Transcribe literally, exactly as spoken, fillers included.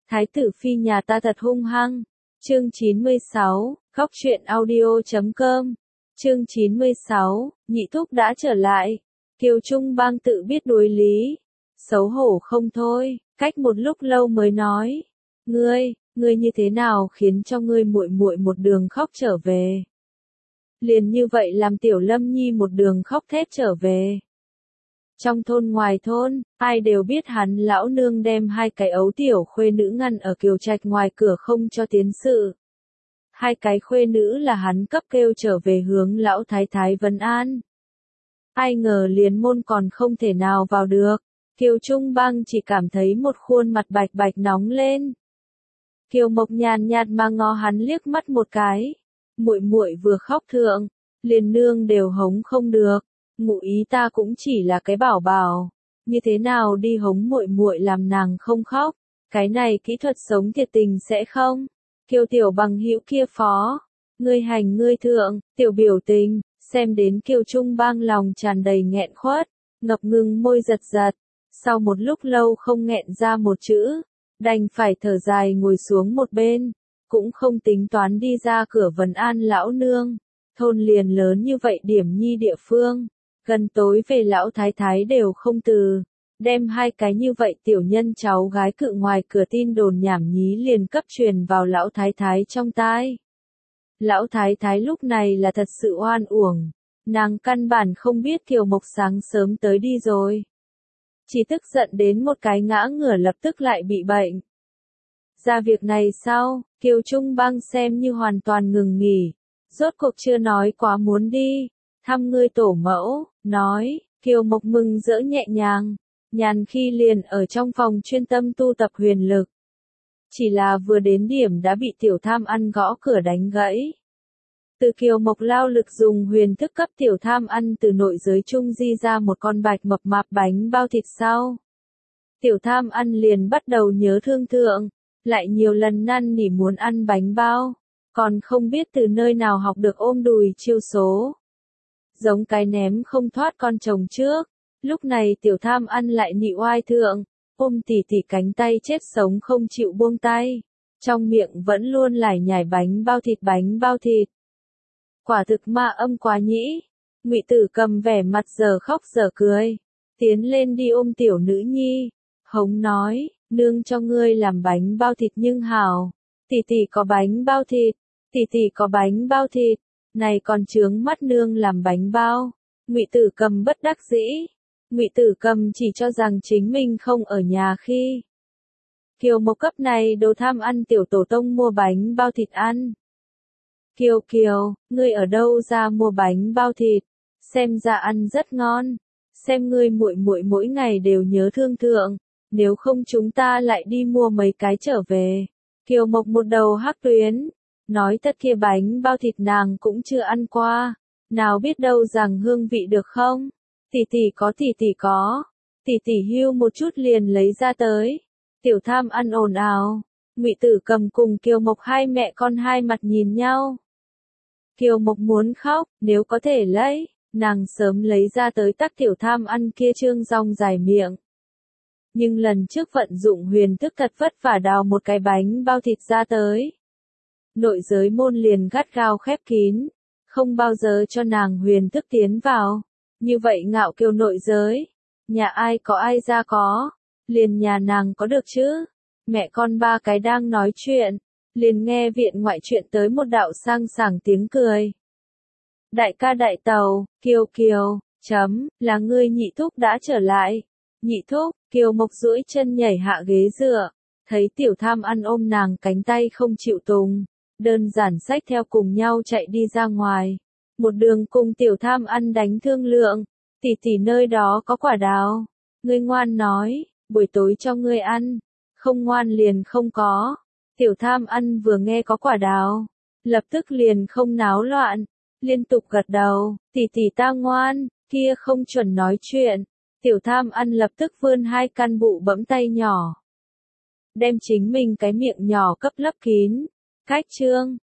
Thái tử phi nhà ta thật hung hăng. Chương chín mươi sáu, khóc chuyện audio chấm com. Chương chín mươi sáu, nhị thúc đã trở lại. Kiều Trung Bang tự biết đối lý, xấu hổ không thôi, cách một lúc lâu mới nói: "Ngươi, ngươi như thế nào khiến cho ngươi muội muội một đường khóc trở về?" Liền như vậy làm Tiểu Lâm Nhi một đường khóc thét trở về. Trong thôn ngoài thôn, ai đều biết hắn lão nương đem hai cái ấu tiểu khuê nữ ngăn ở Kiều Trạch ngoài cửa không cho tiến sự. Hai cái khuê nữ là hắn cấp kêu trở về hướng lão thái thái vấn an. Ai ngờ liền môn còn không thể nào vào được, Kiều Trung Bang chỉ cảm thấy một khuôn mặt bạch bạch nóng lên. Kiều Mộc nhàn nhạt mà ngó hắn liếc mắt một cái. Muội muội vừa khóc thượng, liền nương đều hống không được, ngụ ý ta cũng chỉ là cái bảo bảo, như thế nào đi hống muội muội làm nàng không khóc, cái này kỹ thuật sống thiệt tình sẽ không. Kiều tiểu bằng hữu kia phó, ngươi hành ngươi thượng, tiểu biểu tình, xem đến Kiều Trung Bang lòng tràn đầy nghẹn khuất, ngập ngừng môi giật giật, sau một lúc lâu không nghẹn ra một chữ, đành phải thở dài ngồi xuống một bên. Cũng không tính toán đi ra cửa vấn an lão nương, thôn liền lớn như vậy điểm nhi địa phương, gần tối về lão thái thái đều không từ, đem hai cái như vậy tiểu nhân cháu gái cự ngoài cửa tin đồn nhảm nhí liền cấp truyền vào lão thái thái trong tai. Lão thái thái lúc này là thật sự oan uổng, nàng căn bản không biết Kiều Mộc sáng sớm tới đi rồi. Chỉ tức giận đến một cái ngã ngửa lập tức lại bị bệnh. Ra việc này sau, Kiều Trung Bang xem như hoàn toàn ngừng nghỉ, rốt cuộc chưa nói quá muốn đi, thăm ngươi tổ mẫu, nói, Kiều Mộc mừng rỡ nhẹ nhàng, nhàn khi liền ở trong phòng chuyên tâm tu tập huyền lực. Chỉ là vừa đến điểm đã bị tiểu tham ăn gõ cửa đánh gãy. Từ Kiều Mộc lao lực dùng huyền thức cấp tiểu tham ăn từ nội giới trung di ra một con bạch mập mạp bánh bao thịt sau. Tiểu tham ăn liền bắt đầu nhớ thương thượng. Lại nhiều lần năn nỉ muốn ăn bánh bao, còn không biết từ nơi nào học được ôm đùi chiêu số. Giống cái ném không thoát con chồng trước, lúc này tiểu tham ăn lại nị oai thượng, ôm tỉ tỉ cánh tay chết sống không chịu buông tay, trong miệng vẫn luôn lải nhải bánh bao thịt bánh bao thịt. Quả thực ma âm quá nhĩ, Ngụy Tử Cầm vẻ mặt giờ khóc giờ cười, tiến lên đi ôm tiểu nữ nhi, hống nói. Nương cho ngươi làm bánh bao thịt nhưng hảo, tỷ tỷ có bánh bao thịt, tỷ tỷ có bánh bao thịt, này còn chướng mắt nương làm bánh bao. Ngụy Tử Cầm bất đắc dĩ, Ngụy Tử Cầm chỉ cho rằng chính mình không ở nhà khi Kiều Mộc cấp này đồ tham ăn tiểu tổ tông mua bánh bao thịt ăn. Kiều Kiều, ngươi ở đâu ra mua bánh bao thịt, xem ra ăn rất ngon, xem ngươi muội muội mỗi ngày đều nhớ thương thượng. Nếu không chúng ta lại đi mua mấy cái trở về. Kiều Mộc một đầu hắc tuyến, nói thật kia bánh bao thịt nàng cũng chưa ăn qua, nào biết đâu rằng hương vị được không? Tỷ tỷ có tỷ tỷ có, tỷ tỷ hưu một chút liền lấy ra tới. Tiểu tham ăn ồn ào, Ngụy Tử Cầm cùng Kiều Mộc hai mẹ con hai mặt nhìn nhau. Kiều Mộc muốn khóc, nếu có thể lấy, nàng sớm lấy ra tới tắc tiểu tham ăn kia trương rong dài miệng. Nhưng lần trước vận dụng huyền thức thật vất vả đào một cái bánh bao thịt ra tới. Nội giới môn liền gắt gao khép kín, không bao giờ cho nàng huyền thức tiến vào. Như vậy ngạo kiều nội giới, nhà ai có ai ra có, liền nhà nàng có được chứ. Mẹ con ba cái đang nói chuyện, liền nghe viện ngoại chuyện tới một đạo sang sảng tiếng cười. Đại ca đại tàu, Kiều Kiều, chấm, là ngươi nhị thúc đã trở lại. Nhị thúc, Kiều Mộc duỗi chân nhảy hạ ghế dựa, thấy tiểu tham ăn ôm nàng cánh tay không chịu tùng, đơn giản xách theo cùng nhau chạy đi ra ngoài. Một đường cùng tiểu tham ăn đánh thương lượng, tỷ tỷ nơi đó có quả đào, ngươi ngoan nói, buổi tối cho ngươi ăn, không ngoan liền không có. Tiểu tham ăn vừa nghe có quả đào, lập tức liền không náo loạn, liên tục gật đầu, tỷ tỷ ta ngoan, kia không chuẩn nói chuyện. Tiểu tham ăn lập tức vươn hai căn bụ bẫm tay nhỏ. Đem chính mình cái miệng nhỏ cấp lấp kín. Cách chương,